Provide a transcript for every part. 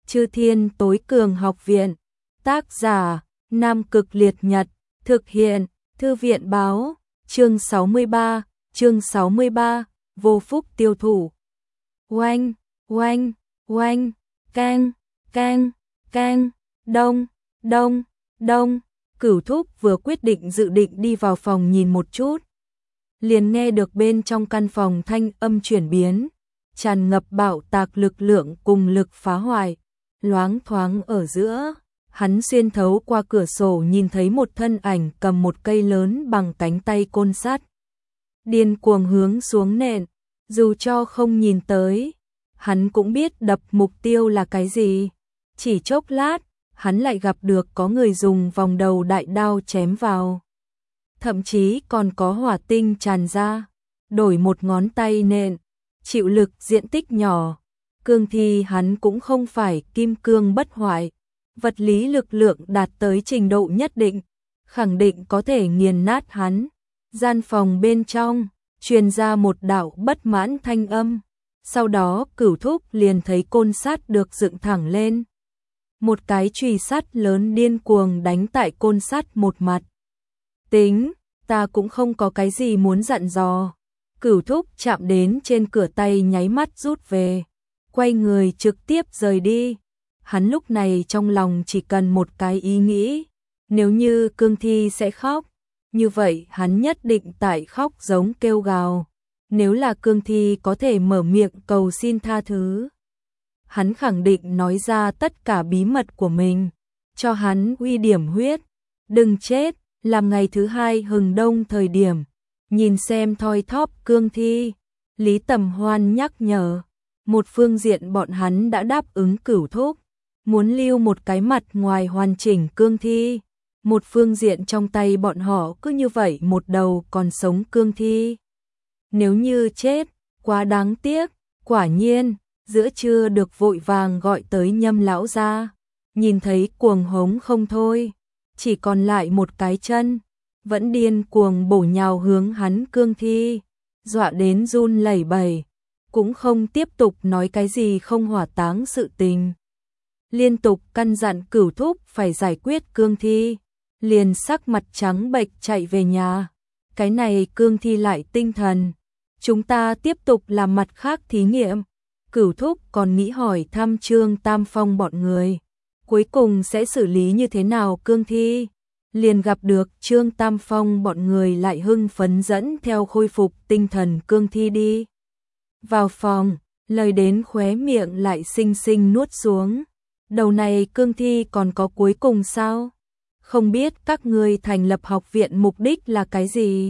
Chư Thiên Tối Cường Học Viện. Tác giả: Nam Cực Liệt Nhật. Thực hiện: Thư viện báo. Chương 63, vô phúc tiêu thụ. Oanh, oanh, oanh, keng, keng, keng, đông, đông, đông. Cửu Thúc vừa quyết định dự định đi vào phòng nhìn một chút, liền nghe được bên trong căn phòng thanh âm chuyển biến, tràn ngập bạo tạc lực lượng cùng lực phá hoại. Loáng thoáng ở giữa, hắn xuyên thấu qua cửa sổ nhìn thấy một thân ảnh cầm một cây lớn bằng cánh tay côn sắt, điên cuồng hướng xuống nện. Dù cho không nhìn tới, hắn cũng biết đập mục tiêu là cái gì. Chỉ chốc lát, hắn lại gặp được có người dùng vòng đầu đại đao chém vào, thậm chí còn có hỏa tinh tràn ra. Đổi một ngón tay nện, chịu lực diện tích nhỏ, cương thi hắn cũng không phải kim cương bất hoại, vật lý lực lượng đạt tới trình độ nhất định, khẳng định có thể nghiền nát hắn. Gian phòng bên trong truyền ra một đạo bất mãn thanh âm, sau đó Cửu Thúc liền thấy côn sắt được dựng thẳng lên. Một cái chùy sắt lớn điên cuồng đánh tại côn sắt một mặt. Tính, ta cũng không có cái gì muốn dặn dò. Cửu Thúc chạm đến trên cửa tay nháy mắt rút về, quay người trực tiếp rời đi. Hắn lúc này trong lòng chỉ cần một cái ý nghĩ, nếu như cương thi sẽ khóc, như vậy hắn nhất định tại khóc giống kêu gào. Nếu là cương thi có thể mở miệng cầu xin tha thứ, hắn khẳng định nói ra tất cả bí mật của mình, cho hắn uy điểm huyết. Đừng chết, làm ngày thứ hai hừng đông thời điểm, nhìn xem thoi thóp cương thi, Lý Tầm Hoan nhắc nhở. Một phương diện bọn hắn đã đáp ứng Cửu Thúc, muốn lưu một cái mặt ngoài hoàn chỉnh cương thi. Một phương diện trong tay bọn họ cứ như vậy một đầu còn sống cương thi. Nếu như chết, quá đáng tiếc. Quả nhiên, giữa trưa được vội vàng gọi tới Nhâm lão gia, nhìn thấy cuồng hống không thôi, chỉ còn lại một cái chân, vẫn điên cuồng bổ nhào hướng hắn cương thi, dọa đến run lẩy bẩy, cũng không tiếp tục nói cái gì không hỏa táng sự tình. Liên tục căn dặn Cửu Thúc phải giải quyết cương thi, liền sắc mặt trắng bệch chạy về nhà. Cái này cương thi lại tinh thần, chúng ta tiếp tục làm mặt khác thí nghiệm. Cửu Thúc còn nghĩ hỏi thăm Trương Tam Phong bọn người, cuối cùng sẽ xử lý như thế nào cương thi. Liền gặp được Trương Tam Phong bọn người lại hưng phấn dẫn theo khôi phục tinh thần cương thi đi vào phòng, lời đến khóe miệng lại xinh xinh nuốt xuống. Đầu này cương thi còn có cuối cùng sao? Không biết các ngươi thành lập học viện mục đích là cái gì?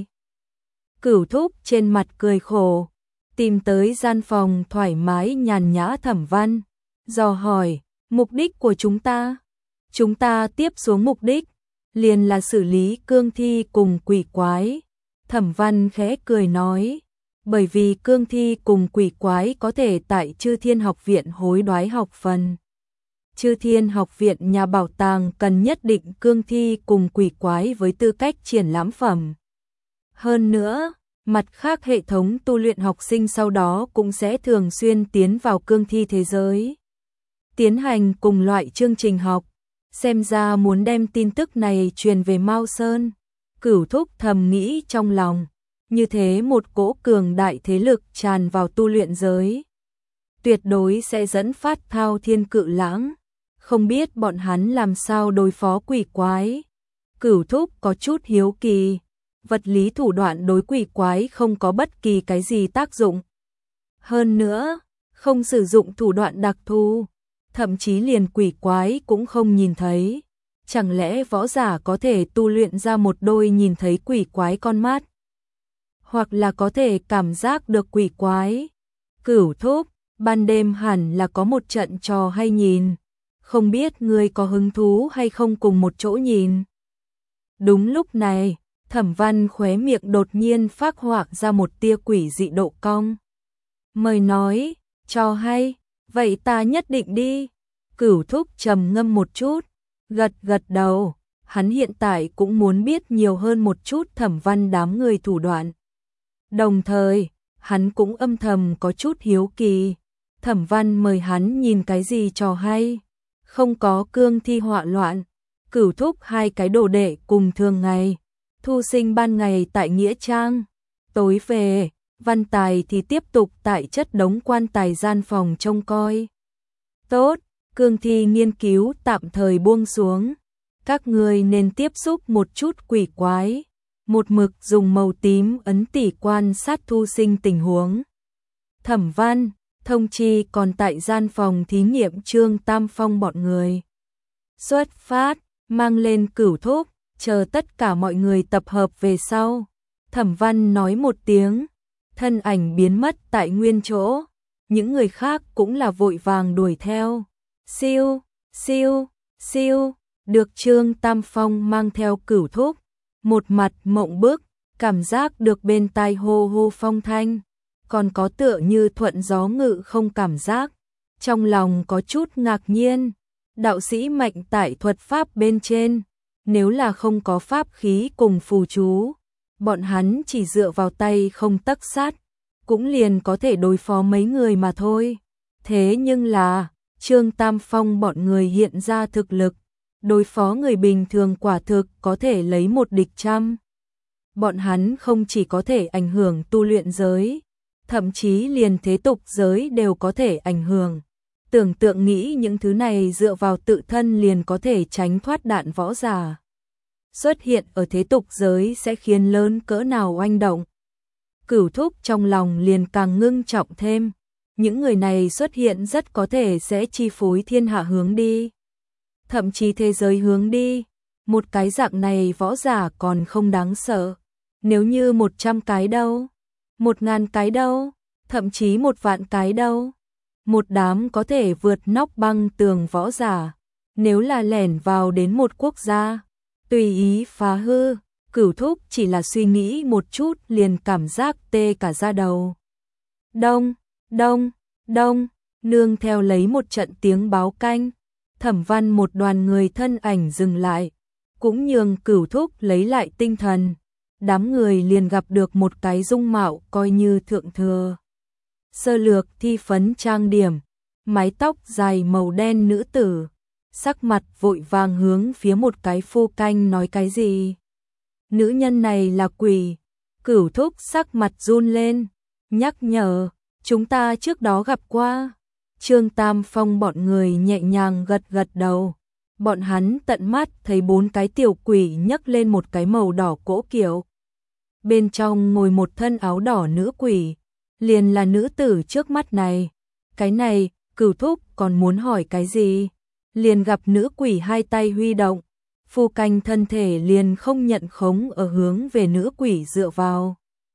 Cửu Thúc trên mặt cười khổ, tìm tới gian phòng thoải mái nhàn nhã Thẩm Văn, dò hỏi, mục đích của chúng ta tiếp xuống mục đích, liền là xử lý cương thi cùng quỷ quái. Thẩm Văn khẽ cười nói, bởi vì cương thi cùng quỷ quái có thể tại Chư Thiên Học Viện hối đoái học phần. Chư Thiên Học Viện nhà bảo tàng cần nhất định cương thi cùng quỷ quái với tư cách triển lãm phẩm. Hơn nữa, mặt khác hệ thống tu luyện học sinh sau đó cũng sẽ thường xuyên tiến vào cương thi thế giới, tiến hành cùng loại chương trình học. Xem ra muốn đem tin tức này truyền về Mao Sơn. Cửu Thúc thầm nghĩ trong lòng, như thế một cỗ cường đại thế lực tràn vào tu luyện giới, tuyệt đối sẽ dẫn phát thao thiên cự lãng. Không biết bọn hắn làm sao đối phó quỷ quái. Cửu Thúc có chút hiếu kỳ, vật lý thủ đoạn đối quỷ quái không có bất kỳ cái gì tác dụng. Hơn nữa, không sử dụng thủ đoạn đặc thù, thậm chí liền quỷ quái cũng không nhìn thấy. Chẳng lẽ võ giả có thể tu luyện ra một đôi nhìn thấy quỷ quái con mắt? Hoặc là có thể cảm giác được quỷ quái? Cửu Thúc, ban đêm hẳn là có một trận trò hay nhìn. Không biết ngươi có hứng thú hay không cùng một chỗ nhìn? Đúng lúc này, Thẩm Văn khóe miệng đột nhiên phác họa ra một tia quỷ dị độ cong. Mời nói, trò hay, vậy ta nhất định đi. Cửu Thúc trầm ngâm một chút, gật gật đầu, hắn hiện tại cũng muốn biết nhiều hơn một chút Thẩm Văn đám người thủ đoạn. Đồng thời, hắn cũng âm thầm có chút hiếu kỳ, Thẩm Văn mời hắn nhìn cái gì trò hay. không có cương thi họa loạn. Cửu thúc hai cái đồ đệ cùng thường ngày. Thu Sinh ban ngày tại nghĩa trang, tối về, Văn Tài thì tiếp tục tại chất đống quan tài gian phòng trông coi. Tốt, cương thi nghiên cứu tạm thời buông xuống. Các người nên tiếp xúc một chút quỷ quái. Một mực dùng màu tím ấn tỉ quan sát Thu Sinh tình huống. Thẩm Văn, Thông Chi còn tại gian phòng thí nghiệm Trương Tam Phong bọn người. Xuất phát, mang lên Cửu thúc, chờ tất cả mọi người tập hợp về sau. Thẩm Văn nói một tiếng, thân ảnh biến mất tại nguyên chỗ. Những người khác cũng là vội vàng đuổi theo. Siêu, siêu, siêu, được Trương Tam Phong mang theo Cửu thúc. Một mặt mộng bức, cảm giác được bên tai hô hô phong thanh. Còn có tựa như thuận gió ngự không cảm giác. Trong lòng có chút ngạc nhiên. Đạo sĩ mạnh tại thuật pháp bên trên. Nếu là không có pháp khí cùng phù chú, bọn hắn chỉ dựa vào tay không tấc sắt, cũng liền có thể đối phó mấy người mà thôi. Thế nhưng là, Trương Tam Phong bọn người hiện ra thực lực, đối phó người bình thường quả thực có thể lấy một địch trăm. Bọn hắn không chỉ có thể ảnh hưởng tu luyện giới, thậm chí liền thế tục giới đều có thể ảnh hưởng. Tưởng tượng nghĩ những thứ này dựa vào tự thân liền có thể tránh thoát đạn võ giả. Xuất hiện ở thế tục giới sẽ khiến lớn cỡ nào oanh động. Cửu thúc trong lòng liền càng ngưng trọng thêm. Những người này xuất hiện rất có thể sẽ chi phối thiên hạ hướng đi. Thậm chí thế giới hướng đi. Một cái dạng này võ giả còn không đáng sợ. Nếu như 100 cái đâu? 1000 cái đâu? Thậm chí 1.000 cái đâu? Một đám có thể vượt nóc băng tường võ giả. Nếu là lẻn vào đến một quốc gia, tùy ý phá hư, Cửu thúc chỉ là suy nghĩ một chút liền cảm giác tê cả da đầu. Đông, đông, đông, nương theo lấy một trận tiếng báo canh. Thẩm Văn một đoàn người thân ảnh dừng lại, cũng nhường Cửu thúc lấy lại tinh thần. Đám người liền gặp được một cái dung mạo coi như thượng thừa. Sơ lược thi phấn trang điểm, mái tóc dài màu đen nữ tử, sắc mặt vội vàng hướng phía một cái phu canh nói cái gì. Nữ nhân này là quỷ. Cửu thúc sắc mặt run lên, nhắc nhở, chúng ta trước đó gặp qua. Trương Tam Phong bọn người nhẹ nhàng gật gật đầu. Bọn hắn tận mắt thấy 4 cái tiểu quỷ nhấc lên một cái màu đỏ cỗ kiệu. Bên trong ngồi một thân áo đỏ nữ quỷ, liền là nữ tử trước mắt này. Cái này, Cửu thúc còn muốn hỏi cái gì? Liền gặp nữ quỷ hai tay huy động, phu canh thân thể liền không nhận khống ở hướng về nữ quỷ dựa vào.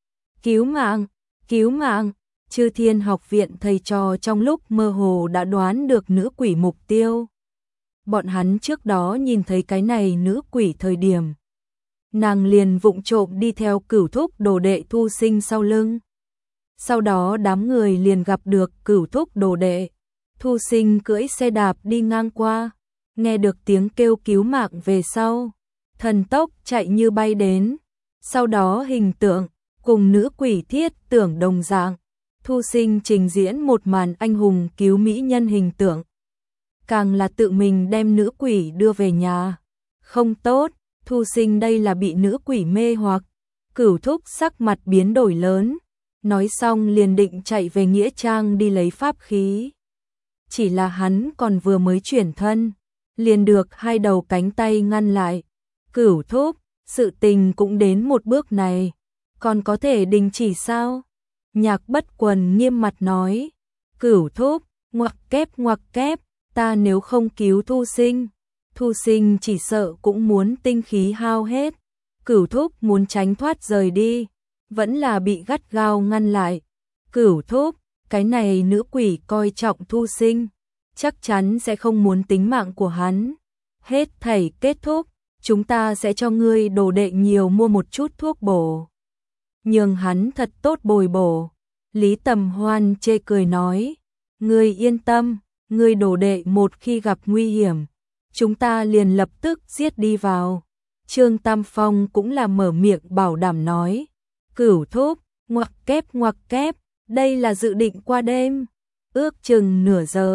Cứu mạng, cứu mạng, Chư Thiên học viện thầy trò trong lúc mơ hồ đã đoán được nữ quỷ mục tiêu. Bọn hắn trước đó nhìn thấy cái này nữ quỷ thời điểm, nàng liền vụng trộm đi theo Cửu thúc đồ đệ Thu Sinh sau lưng. Sau đó đám người liền gặp được Cửu thúc đồ đệ. Thu Sinh cưỡi xe đạp đi ngang qua, nghe được tiếng kêu cứu mạng về sau, thần tốc chạy như bay đến. Sau đó hình tượng cùng nữ quỷ thiết tưởng đồng dạng, Thu Sinh trình diễn một màn anh hùng cứu mỹ nhân hình tượng. Càng là tự mình đem nữ quỷ đưa về nhà. Không tốt, Thu Sinh đây là bị nữ quỷ mê hoặc. Cửu thúc sắc mặt biến đổi lớn, nói xong liền định chạy về nghĩa trang đi lấy pháp khí. Chỉ là hắn còn vừa mới chuyển thân, liền được hai đầu cánh tay ngăn lại. Cửu thúc, sự tình cũng đến một bước này, còn có thể đình chỉ sao? Nhạc Bất Quần nghiêm mặt nói. Cửu thúc, ngoặc kép, ta nếu không cứu Thu Sinh, Thu Sinh chỉ sợ cũng muốn tinh khí hao hết. Cửu thúc muốn tránh thoát rời đi, vẫn là bị gắt gao ngăn lại. Cửu thúc, cái này nữ quỷ coi trọng Thu Sinh, chắc chắn sẽ không muốn tính mạng của hắn. Hết thảy kết thúc, chúng ta sẽ cho ngươi đồ đệ nhiều mua một chút thuốc bổ, nhường hắn thật tốt bồi bổ. Lý Tầm Hoan chê cười nói, ngươi yên tâm, ngươi đồ đệ một khi gặp nguy hiểm, chúng ta liền lập tức giết đi vào. Trương Tam Phong cũng là mở miệng bảo đảm nói. Cửu thúc, ngoặc kép, đây là dự định qua đêm. Ước chừng nửa giờ,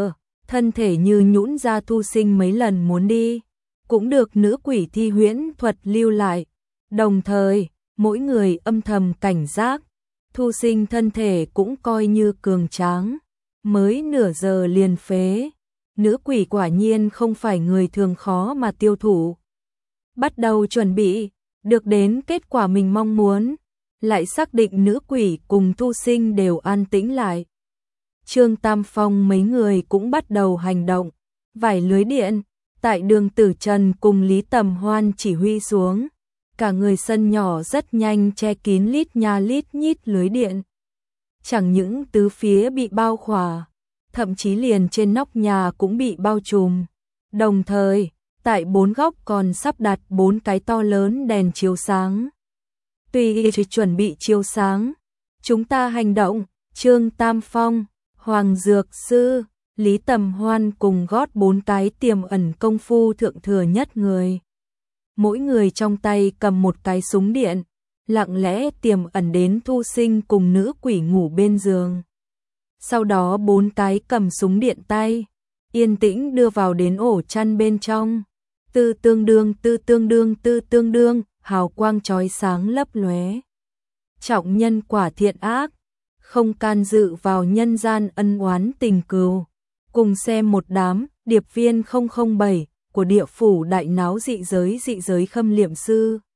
thân thể như nhũn ra. Thu Sinh mấy lần muốn đi, cũng được nữ quỷ thi huyễn thuật lưu lại, đồng thời mỗi người âm thầm cảnh giác. Thu Sinh thân thể cũng coi như cường tráng, mới nửa giờ liền phế. Nữ quỷ quả nhiên không phải người thường khó mà tiêu thụ. Bắt đầu chuẩn bị, được đến kết quả mình mong muốn, lại xác định nữ quỷ cùng Thu Sinh đều an tĩnh lại. Trương Tam Phong mấy người cũng bắt đầu hành động, vải lưới điện, tại Đường Tử Trần cùng Lý Tầm Hoan chỉ huy xuống. Cả người sân nhỏ rất nhanh che kín lít nha lít nhít lưới điện. Chẳng những tứ phía bị bao khỏa, thậm chí liền trên nóc nhà cũng bị bao trùm. Đồng thời, tại 4 góc còn sắp đặt 4 cái to lớn đèn chiếu sáng. Tùy chuẩn bị chiếu sáng, chúng ta hành động. Trương Tam Phong, Hoàng Dược Sư, Lý Tầm Hoan cùng gót 4 cái tiềm ẩn công phu thượng thừa nhất người. Mỗi người trong tay cầm một cái súng điện, lặng lẽ tiềm ẩn đến Thu Sinh cùng nữ quỷ ngủ bên giường. Sau đó 4 cái cầm súng điện tay, yên tĩnh đưa vào đến ổ chăn bên trong. Tư tương đương, hào quang chói sáng lấp lóe. Trọng nhân quả thiện ác, không can dự vào nhân gian ân oán tình cừu. Cùng xem một đám điệp viên 007 của địa phủ đại náo dị giới khâm liệm sư.